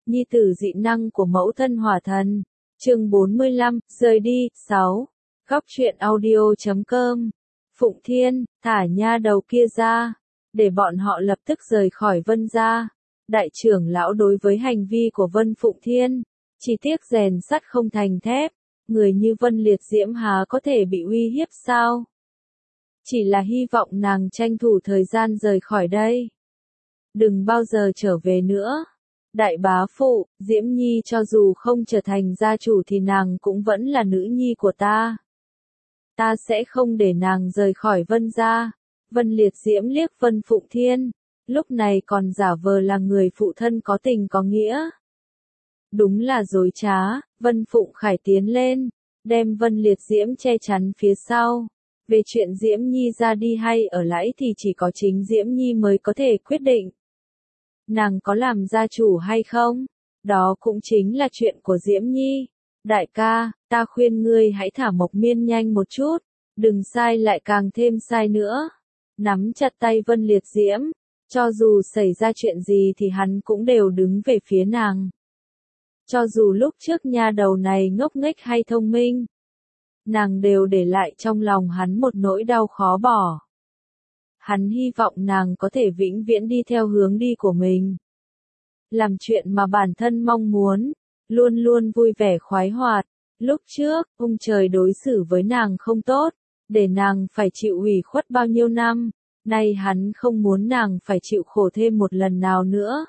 nhi tử dị năng của mẫu thân hỏa thần. Chương 45, rời đi, 6. Góc truyện audio.com. Phụng Thiên, thả nha đầu kia ra, để bọn họ lập tức rời khỏi Vân gia. Đại trưởng lão đối với hành vi của Vân Phụng Thiên, chỉ tiếc rèn sắt không thành thép, người như Vân Liệt Diễm há có thể bị uy hiếp sao? Chỉ là hy vọng nàng tranh thủ thời gian rời khỏi đây. Đừng bao giờ trở về nữa. Đại bá phụ, Diễm Nhi cho dù không trở thành gia chủ thì nàng cũng vẫn là nữ nhi của ta. Ta sẽ không để nàng rời khỏi Vân gia. Vân Liệt Diễm liếc Vân Phụng Thiên, lúc này còn giả vờ là người phụ thân có tình có nghĩa. Đúng là dối trá. Vân Phụng Khải tiến lên, đem Vân Liệt Diễm che chắn phía sau. Về chuyện Diễm Nhi ra đi hay ở lại thì chỉ có chính Diễm Nhi mới có thể quyết định. Nàng có làm gia chủ hay không? Đó cũng chính là chuyện của Diễm Nhi. Đại ca, ta khuyên ngươi hãy thả Mộc Miên nhanh một chút, đừng sai lại càng thêm sai nữa. Nắm chặt tay Vân Liệt Diễm, cho dù xảy ra chuyện gì thì hắn cũng đều đứng về phía nàng. Cho dù lúc trước nha đầu này ngốc nghếch hay thông minh, nàng đều để lại trong lòng hắn một nỗi đau khó bỏ. Hắn hy vọng nàng có thể vĩnh viễn đi theo hướng đi của mình. Làm chuyện mà bản thân mong muốn, luôn luôn vui vẻ khoái hoạt. Lúc trước, ông trời đối xử với nàng không tốt, để nàng phải chịu ủy khuất bao nhiêu năm, nay hắn không muốn nàng phải chịu khổ thêm một lần nào nữa.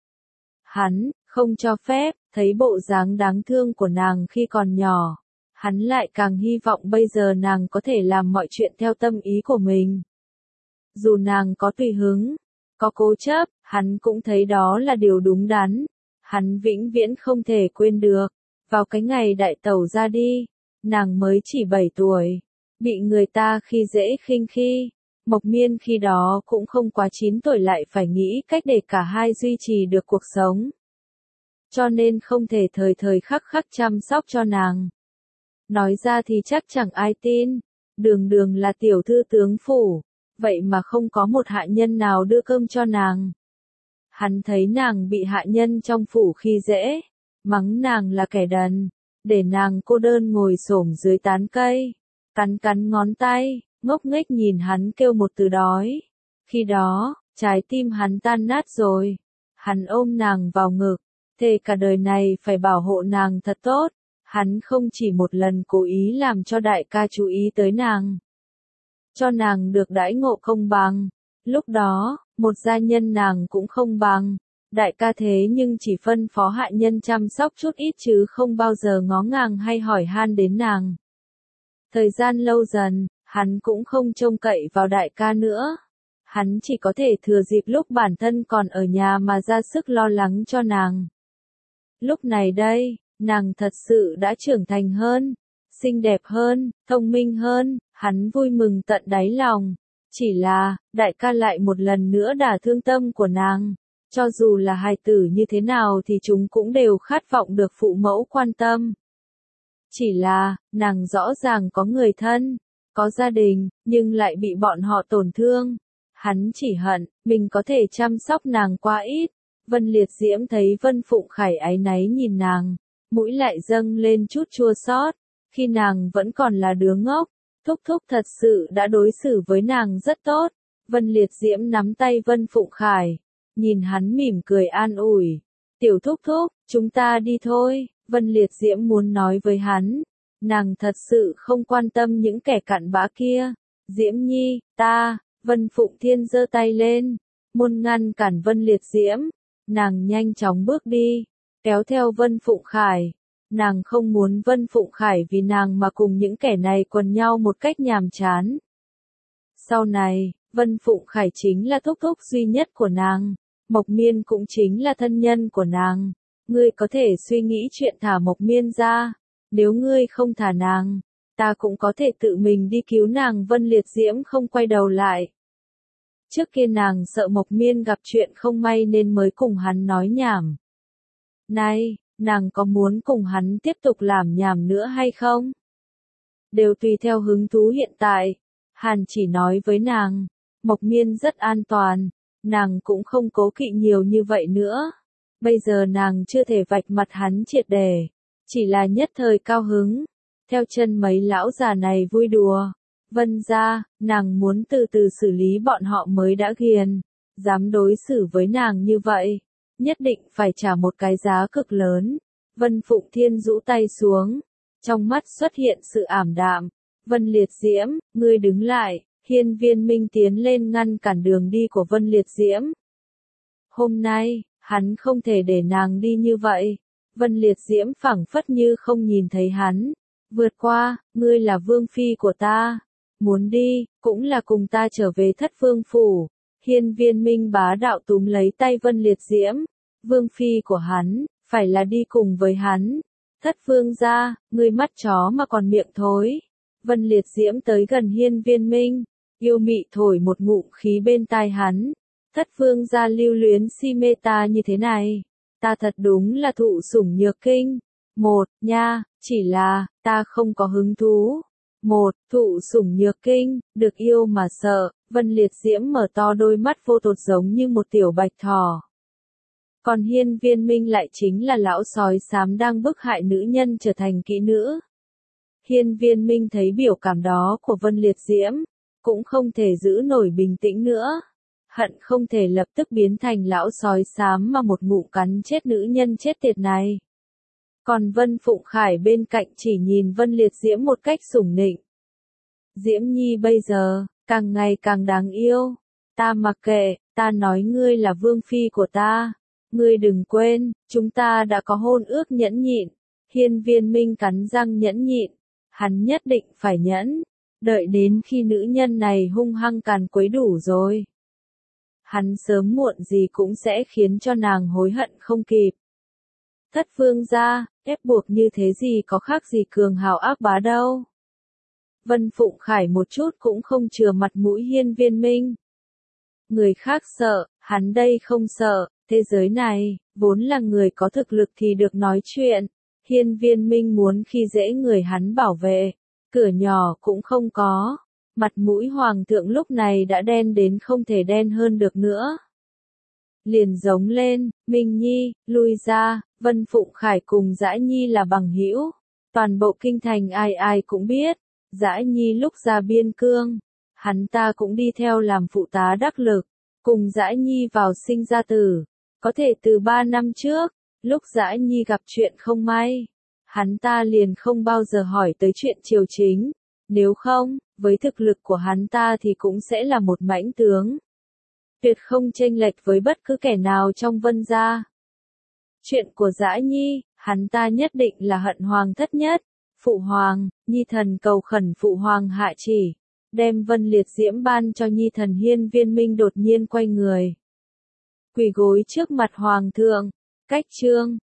Hắn không cho phép, thấy bộ dáng đáng thương của nàng khi còn nhỏ, hắn lại càng hy vọng bây giờ nàng có thể làm mọi chuyện theo tâm ý của mình. Dù nàng có tùy hứng, có cố chấp, hắn cũng thấy đó là điều đúng đắn. Hắn vĩnh viễn không thể quên được. Vào cái ngày đại tẩu ra đi, nàng mới chỉ 7 tuổi, bị người ta khi dễ khinh khi. Mộc Miên khi đó cũng không quá 9 tuổi lại phải nghĩ cách để cả hai duy trì được cuộc sống. Cho nên không thể thời thời khắc khắc chăm sóc cho nàng. Nói ra thì chắc chẳng ai tin, đường đường là tiểu thư tướng phủ, vậy mà không có một hạ nhân nào đưa cơm cho nàng. Hắn thấy nàng bị hạ nhân trong phủ khi dễ, mắng nàng là kẻ đần, để nàng cô đơn ngồi xổm dưới tán cây, cắn ngón tay, ngốc nghếch nhìn hắn kêu một từ đói. Khi đó, trái tim hắn tan nát rồi. Hắn ôm nàng vào ngực, thề cả đời này phải bảo hộ nàng thật tốt. Hắn không chỉ một lần cố ý làm cho đại ca chú ý tới nàng, cho nàng được đãi ngộ công bằng. Lúc đó, một gia nhân nàng cũng không bằng. Đại ca thế nhưng chỉ phân phó hạ nhân chăm sóc chút ít chứ không bao giờ ngó ngàng hay hỏi han đến nàng. Thời gian lâu dần, hắn cũng không trông cậy vào đại ca nữa. Hắn chỉ có thể thừa dịp lúc bản thân còn ở nhà mà ra sức lo lắng cho nàng. Lúc này đây, nàng thật sự đã trưởng thành hơn, xinh đẹp hơn, thông minh hơn, hắn vui mừng tận đáy lòng. Chỉ là, đại ca lại một lần nữa đả thương tâm của nàng. Cho dù là hài tử như thế nào thì chúng cũng đều khát vọng được phụ mẫu quan tâm. Chỉ là, nàng rõ ràng có người thân, có gia đình, nhưng lại bị bọn họ tổn thương. Hắn chỉ hận, mình có thể chăm sóc nàng quá ít. Vân Liệt Diễm thấy Vân Phụng Khải áy náy nhìn nàng, mũi lại dâng lên chút chua xót. Khi nàng vẫn còn là đứa ngốc, Thúc Thúc thật sự đã đối xử với nàng rất tốt. Vân Liệt Diễm nắm tay Vân Phụng Khải, nhìn hắn mỉm cười an ủi. Tiểu Thúc Thúc, chúng ta đi thôi. Vân Liệt Diễm muốn nói với hắn, nàng thật sự không quan tâm những kẻ cặn bã kia. Diễm Nhi, ta. Vân Phụng Thiên giơ tay lên, muốn ngăn cản Vân Liệt Diễm. Nàng nhanh chóng bước đi, kéo theo Vân Phụng Khải. Nàng không muốn Vân Phụng Khải vì nàng mà cùng những kẻ này quần nhau một cách nhàm chán. Sau này, Vân Phụng Khải chính là thúc thúc duy nhất của nàng. Mộc Miên cũng chính là thân nhân của nàng. Ngươi có thể suy nghĩ chuyện thả Mộc Miên ra. Nếu ngươi không thả nàng, ta cũng có thể tự mình đi cứu nàng. Vân Liệt Diễm không quay đầu lại. Trước kia nàng sợ Mộc Miên gặp chuyện không may nên mới cùng hắn nói nhảm. Nay, nàng có muốn cùng hắn tiếp tục làm nhảm nữa hay không? Đều tùy theo hứng thú hiện tại. Hàn chỉ nói với nàng, Mộc Miên rất an toàn, nàng cũng không cố kỵ nhiều như vậy nữa. Bây giờ nàng chưa thể vạch mặt hắn triệt để, chỉ là nhất thời cao hứng, theo chân mấy lão già này vui đùa. Vân gia, nàng muốn từ từ xử lý bọn họ mới đã ghiền, dám đối xử với nàng như vậy, nhất định phải trả một cái giá cực lớn. Vân Phụng Thiên rũ tay xuống, trong mắt xuất hiện sự ảm đạm. Vân Liệt Diễm, ngươi đứng lại. Hiên Viên Minh tiến lên ngăn cản đường đi của Vân Liệt Diễm. Hôm nay, hắn không thể để nàng đi như vậy. Vân Liệt Diễm phảng phất như không nhìn thấy hắn. Vượt qua, ngươi là vương phi của ta. Muốn đi, cũng là cùng ta trở về Thất Vương phủ. Hiên Viên Minh bá đạo túm lấy tay Vân Liệt Diễm. Vương phi của hắn, phải là đi cùng với hắn. Thất Vương gia, ngươi mắt chó mà còn miệng thối. Vân Liệt Diễm tới gần Hiên Viên Minh, yêu mị thổi một ngụm khí bên tai hắn. Thất Vương gia lưu luyến si mê ta như thế này, ta thật đúng là thụ sủng nhược kinh. Một, nha, chỉ là, ta không có hứng thú. Một, thụ sủng nhược kinh, được yêu mà sợ. Vân Liệt Diễm mở to đôi mắt vô tột giống như một tiểu bạch thỏ. Còn Hiên Viên Minh lại chính là lão sói xám đang bức hại nữ nhân trở thành kỹ nữ. Hiên Viên Minh thấy biểu cảm đó của Vân Liệt Diễm, cũng không thể giữ nổi bình tĩnh nữa. Hận không thể lập tức biến thành lão sói xám mà một ngụm cắn chết nữ nhân chết tiệt này. Còn Vân Phụng Khải bên cạnh chỉ nhìn Vân Liệt Diễm một cách sủng nịnh. Diễm Nhi bây giờ, càng ngày càng đáng yêu. Ta mặc kệ, ta nói ngươi là vương phi của ta. Ngươi đừng quên, chúng ta đã có hôn ước nhẫn nhịn. Hiên Viên Minh cắn răng nhẫn nhịn. Hắn nhất định phải nhẫn. Đợi đến khi nữ nhân này hung hăng càn quấy đủ rồi. Hắn sớm muộn gì cũng sẽ khiến cho nàng hối hận không kịp. Thất Vương gia, ép buộc như thế gì có khác gì cường hào ác bá đâu. Vân Phụng Khải một chút cũng không chừa mặt mũi Hiên Viên Minh. Người khác sợ, hắn đây không sợ, thế giới này, vốn là người có thực lực thì được nói chuyện. Hiên Viên Minh muốn khi dễ người hắn bảo vệ, cửa nhỏ cũng không có. Mặt mũi hoàng thượng lúc này đã đen đến không thể đen hơn được nữa. Liền giống lên, Minh Nhi, lui ra. Vân Phụng Khải cùng Dã Nhi là bằng hữu. Toàn bộ kinh thành ai ai cũng biết. Dã Nhi lúc ra biên cương, hắn ta cũng đi theo làm phụ tá đắc lực. Cùng Dã Nhi vào sinh ra tử. Có thể từ 3 năm trước, lúc Dã Nhi gặp chuyện không may, hắn ta liền không bao giờ hỏi tới chuyện triều chính. Nếu không, với thực lực của hắn ta thì cũng sẽ là một mãnh tướng. Tuyệt không chênh lệch với bất cứ kẻ nào trong Vân gia. Chuyện của Dã Nhi, hắn ta nhất định là hận hoàng thất nhất. Phụ hoàng, Nhi thần cầu khẩn phụ hoàng hạ chỉ. Đem Vân Liệt Diễm ban cho Nhi thần. Hiên Viên Minh đột nhiên quay người. Quỳ gối trước mặt hoàng thượng. Cách chương